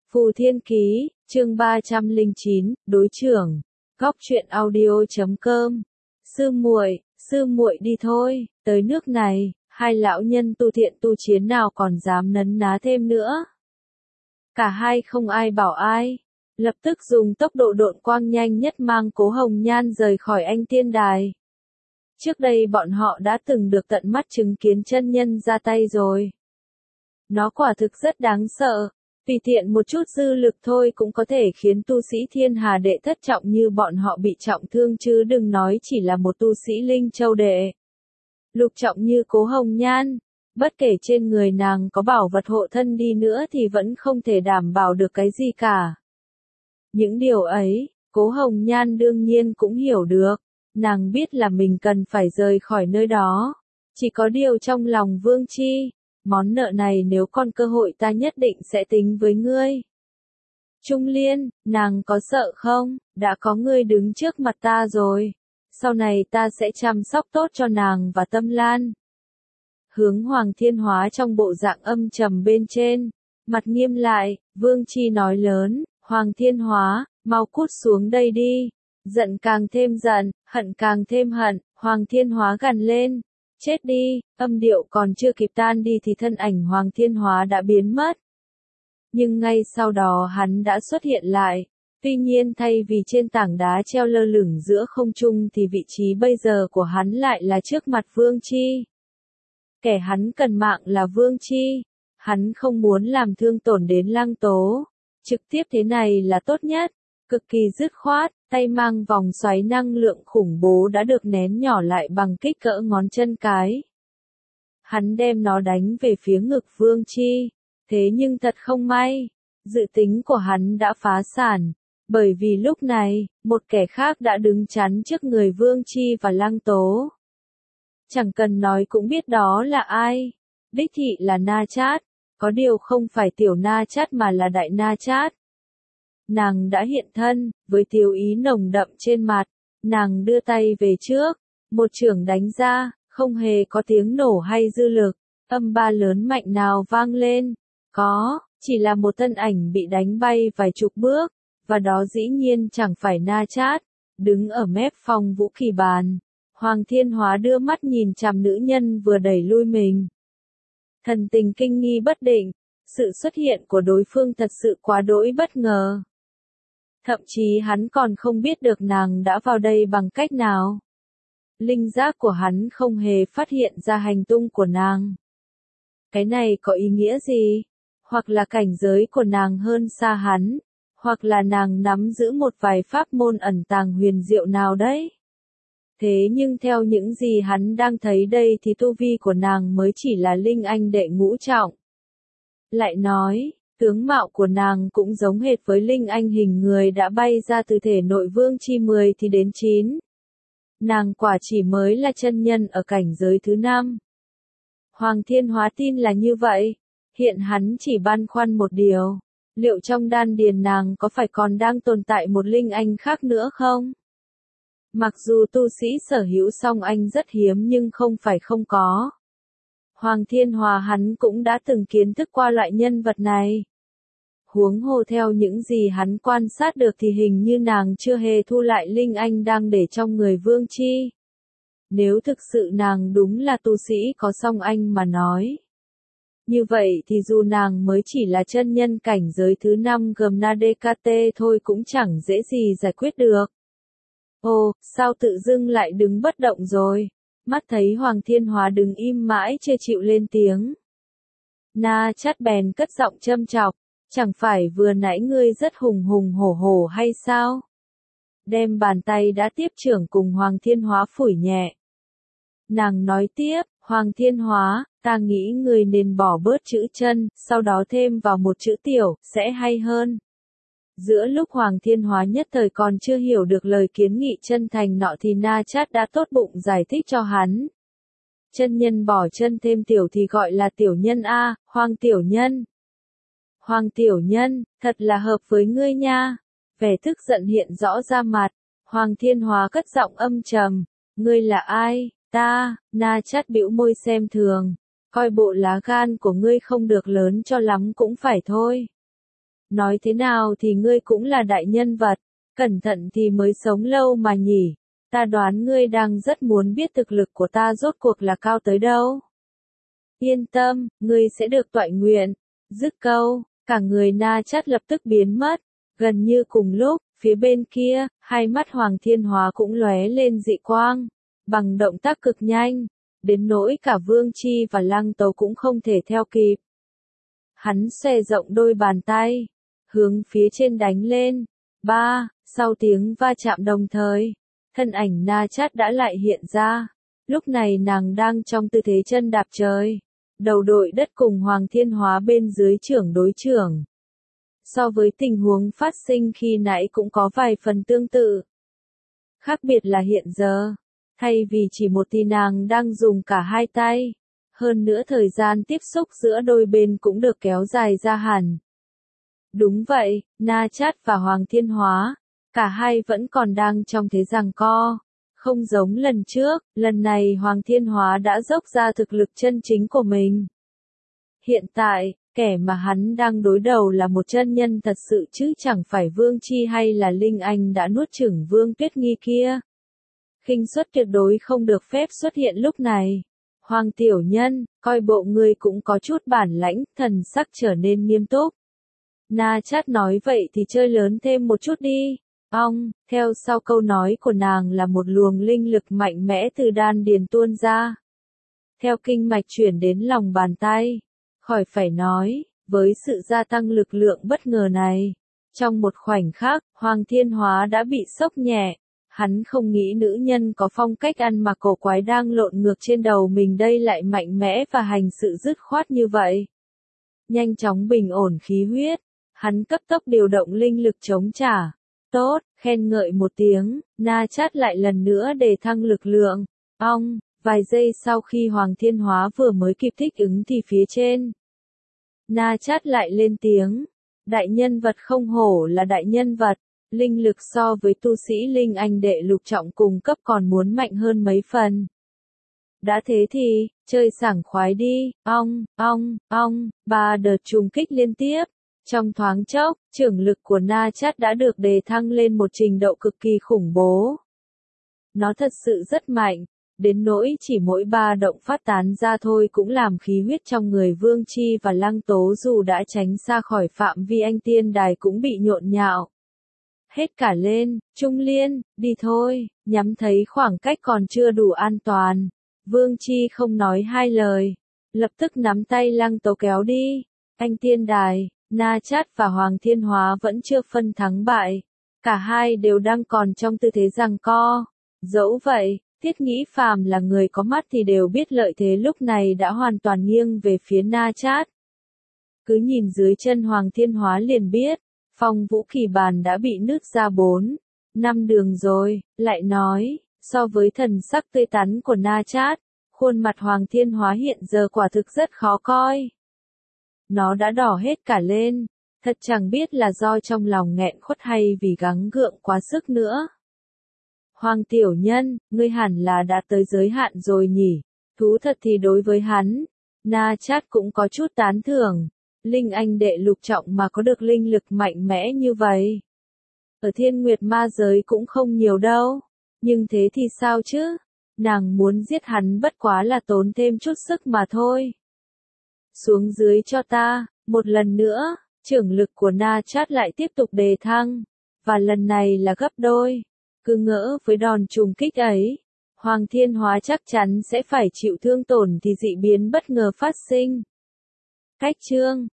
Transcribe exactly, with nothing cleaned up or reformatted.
Phù Thiên Ký, chương ba trăm lẻ chín, đối trưởng. Góc truyện audio chấm com. Sư muội, sư muội đi thôi, tới nước này, hai lão nhân tu thiện tu chiến nào còn dám nấn ná thêm nữa. Cả hai không ai bảo ai, lập tức dùng tốc độ độn quang nhanh nhất mang Cố Hồng Nhan rời khỏi Anh Tiên Đài. Trước đây bọn họ đã từng được tận mắt chứng kiến chân nhân ra tay rồi. Nó quả thực rất đáng sợ. Tùy tiện một chút dư lực thôi cũng có thể khiến tu sĩ thiên hà đệ thất trọng như bọn họ bị trọng thương chứ đừng nói chỉ là một tu sĩ linh châu đệ. Lục trọng như Cố Hồng Nhan, bất kể trên người nàng có bảo vật hộ thân đi nữa thì vẫn không thể đảm bảo được cái gì cả. Những điều ấy, Cố Hồng Nhan đương nhiên cũng hiểu được, nàng biết là mình cần phải rời khỏi nơi đó. Chỉ có điều trong lòng Vương Chi, món nợ này nếu còn cơ hội ta nhất định sẽ tính với ngươi. Trung Liên, nàng có sợ không? Đã có ngươi đứng trước mặt ta rồi. Sau này ta sẽ chăm sóc tốt cho nàng và Tâm Lan. Hướng Hoàng Thiên Hóa trong bộ dạng âm trầm bên trên, mặt nghiêm lại, Vương Chi nói lớn, Hoàng Thiên Hóa, mau cút xuống đây đi. Giận càng thêm giận, hận càng thêm hận, Hoàng Thiên Hóa gằn lên. Chết đi, âm điệu còn chưa kịp tan đi thì thân ảnh Hoàng Thiên Hóa đã biến mất. Nhưng ngay sau đó hắn đã xuất hiện lại. Tuy nhiên thay vì trên tảng đá treo lơ lửng giữa không trung thì vị trí bây giờ của hắn lại là trước mặt Vương Chi. Kẻ hắn cần mạng là Vương Chi. Hắn không muốn làm thương tổn đến Lăng Tố. Trực tiếp thế này là tốt nhất. Cực kỳ dứt khoát, tay mang vòng xoáy năng lượng khủng bố đã được nén nhỏ lại bằng kích cỡ ngón chân cái. Hắn đem nó đánh về phía ngực Vương Chi. Thế nhưng thật không may, dự tính của hắn đã phá sản. Bởi vì lúc này, một kẻ khác đã đứng chắn trước người Vương Chi và Lăng Tố. Chẳng cần nói cũng biết đó là ai. Đích thị là Na Chát. Có điều không phải tiểu Na Chát mà là đại Na Chát. Nàng đã hiện thân, với tiêu ý nồng đậm trên mặt, nàng đưa tay về trước, một chưởng đánh ra, không hề có tiếng nổ hay dư lực, âm ba lớn mạnh nào vang lên, có, chỉ là một thân ảnh bị đánh bay vài chục bước, và đó dĩ nhiên chẳng phải Na Chát, đứng ở mép phòng vũ kỳ bàn. Hoàng Thiên Hóa đưa mắt nhìn chằm nữ nhân vừa đẩy lui mình. Thần tình kinh nghi bất định, sự xuất hiện của đối phương thật sự quá đỗi bất ngờ. Thậm chí hắn còn không biết được nàng đã vào đây bằng cách nào. Linh giác của hắn không hề phát hiện ra hành tung của nàng. Cái này có ý nghĩa gì? Hoặc là cảnh giới của nàng hơn xa hắn, hoặc là nàng nắm giữ một vài pháp môn ẩn tàng huyền diệu nào đấy. Thế nhưng theo những gì hắn đang thấy đây thì tu vi của nàng mới chỉ là linh anh đệ ngũ trọng. Lại nói, tướng mạo của nàng cũng giống hệt với linh anh hình người đã bay ra từ thể nội Vương Chi mười thì đến chín. Nàng quả chỉ mới là chân nhân ở cảnh giới thứ năm. Hoàng Thiên Hóa tin là như vậy. Hiện hắn chỉ băn khoăn một điều. Liệu trong đan điền nàng có phải còn đang tồn tại một linh anh khác nữa không? Mặc dù tu sĩ sở hữu song anh rất hiếm nhưng không phải không có. Hoàng Thiên Hóa hắn cũng đã từng kiến thức qua loại nhân vật này. Huống hồ theo những gì hắn quan sát được thì hình như nàng chưa hề thu lại linh anh đang để trong người Vương Chi. Nếu thực sự nàng đúng là tu sĩ có song anh mà nói. Như vậy thì dù nàng mới chỉ là chân nhân cảnh giới thứ năm gồm Na đê ca tê thôi cũng chẳng dễ gì giải quyết được. Ồ, sao tự dưng lại đứng bất động rồi? Mắt thấy Hoàng Thiên Hóa đứng im mãi chưa chịu lên tiếng. Na Chát bèn cất giọng châm chọc, chẳng phải vừa nãy ngươi rất hùng hùng hổ hổ hay sao? Đem bàn tay đã tiếp trưởng cùng Hoàng Thiên Hóa phủi nhẹ. Nàng nói tiếp, Hoàng Thiên Hóa, ta nghĩ ngươi nên bỏ bớt chữ chân, sau đó thêm vào một chữ tiểu, sẽ hay hơn. Giữa lúc Hoàng Thiên Hóa nhất thời còn chưa hiểu được lời kiến nghị chân thành nọ thì Na Chát đã tốt bụng giải thích cho hắn. Chân nhân bỏ chân thêm tiểu thì gọi là tiểu nhân a, Hoàng tiểu nhân. Hoàng tiểu nhân, thật là hợp với ngươi nha. Vẻ tức giận hiện rõ ra mặt. Hoàng Thiên Hóa cất giọng âm trầm. Ngươi là ai? Ta, Na Chát bĩu môi xem thường. Coi bộ lá gan của ngươi không được lớn cho lắm cũng phải thôi. Nói thế nào thì ngươi cũng là đại nhân vật, cẩn thận thì mới sống lâu mà nhỉ. Ta đoán ngươi đang rất muốn biết thực lực của ta rốt cuộc là cao tới đâu. Yên tâm, ngươi sẽ được toại nguyện. Dứt câu, cả người Na Chát lập tức biến mất. Gần như cùng lúc, phía bên kia, hai mắt Hoàng Thiên Hóa cũng lóe lên dị quang, bằng động tác cực nhanh, đến nỗi cả Vương Chi và Lăng Tấu cũng không thể theo kịp. Hắn xòe rộng đôi bàn tay, hướng phía trên đánh lên. Ba, sau tiếng va chạm đồng thời, thân ảnh Na Chát đã lại hiện ra. Lúc này nàng đang trong tư thế chân đạp trời, đầu đội đất cùng Hoàng Thiên Hóa bên dưới trưởng đối trưởng. So với tình huống phát sinh khi nãy cũng có vài phần tương tự. Khác biệt là hiện giờ, thay vì chỉ một thì nàng đang dùng cả hai tay, hơn nữa thời gian tiếp xúc giữa đôi bên cũng được kéo dài ra hẳn. Đúng vậy, Na Chát và Hoàng Thiên Hóa, cả hai vẫn còn đang trong thế giằng co. Không giống lần trước, lần này Hoàng Thiên Hóa đã dốc ra thực lực chân chính của mình. Hiện tại, kẻ mà hắn đang đối đầu là một chân nhân thật sự chứ chẳng phải Vương Chi hay là Linh Anh đã nuốt chửng Vương Tuyết Nghi kia. Khinh suất tuyệt đối không được phép xuất hiện lúc này. Hoàng tiểu nhân, coi bộ ngươi cũng có chút bản lãnh, thần sắc trở nên nghiêm túc. Na Chát nói vậy thì chơi lớn thêm một chút đi. Ong, theo sau câu nói của nàng là một luồng linh lực mạnh mẽ từ đan điền tuôn ra. Theo kinh mạch chuyển đến lòng bàn tay. Khỏi phải nói, với sự gia tăng lực lượng bất ngờ này, trong một khoảnh khắc, Hoàng Thiên Hóa đã bị sốc nhẹ. Hắn không nghĩ nữ nhân có phong cách ăn mặc cổ quái đang lộn ngược trên đầu mình đây lại mạnh mẽ và hành sự dứt khoát như vậy. Nhanh chóng bình ổn khí huyết, hắn cấp tốc điều động linh lực chống trả. Tốt, khen ngợi một tiếng, Na Chát lại lần nữa đề thăng lực lượng. Ong, vài giây sau khi Hoàng Thiên Hóa vừa mới kịp thích ứng thì phía trên. Na Chát lại lên tiếng. Đại nhân vật không hổ là đại nhân vật. Linh lực so với tu sĩ Linh Anh đệ lục trọng cùng cấp còn muốn mạnh hơn mấy phần. Đã thế thì, chơi sảng khoái đi. Ong, ong, ong, ba đợt trùng kích liên tiếp. Trong thoáng chốc, trưởng lực của Na Chát đã được đề thăng lên một trình độ cực kỳ khủng bố. Nó thật sự rất mạnh, đến nỗi chỉ mỗi ba động phát tán ra thôi cũng làm khí huyết trong người Vương Chi và Lăng Tố dù đã tránh xa khỏi phạm vi anh tiên đài cũng bị nhộn nhạo. Hết cả lên, Trung Liên, đi thôi, nhắm thấy khoảng cách còn chưa đủ an toàn. Vương Chi không nói hai lời, lập tức nắm tay Lăng Tố kéo đi. Anh tiên đài, Na Chát và Hoàng Thiên Hóa vẫn chưa phân thắng bại. Cả hai đều đang còn trong tư thế giằng co. Dẫu vậy, Thiết Nghĩ phàm là người có mắt thì đều biết lợi thế lúc này đã hoàn toàn nghiêng về phía Na Chát. Cứ nhìn dưới chân Hoàng Thiên Hóa liền biết, phong vũ kỳ bàn đã bị nứt ra bốn, năm đường rồi, lại nói, so với thần sắc tươi tắn của Na Chát, khuôn mặt Hoàng Thiên Hóa hiện giờ quả thực rất khó coi. Nó đã đỏ hết cả lên, thật chẳng biết là do trong lòng nghẹn khuất hay vì gắng gượng quá sức nữa. Hoàng tiểu nhân, ngươi hẳn là đã tới giới hạn rồi nhỉ, thú thật thì đối với hắn, Na Chát cũng có chút tán thưởng, Linh Anh đệ lục trọng mà có được linh lực mạnh mẽ như vậy. Ở Thiên Nguyệt ma giới cũng không nhiều đâu, nhưng thế thì sao chứ, nàng muốn giết hắn bất quá là tốn thêm chút sức mà thôi. Xuống dưới cho ta, một lần nữa, trưởng lực của Na Chát lại tiếp tục đề thăng, và lần này là gấp đôi. Cứ ngỡ với đòn trùng kích ấy, Hoàng Thiên Hóa chắc chắn sẽ phải chịu thương tổn thì dị biến bất ngờ phát sinh. Cách chương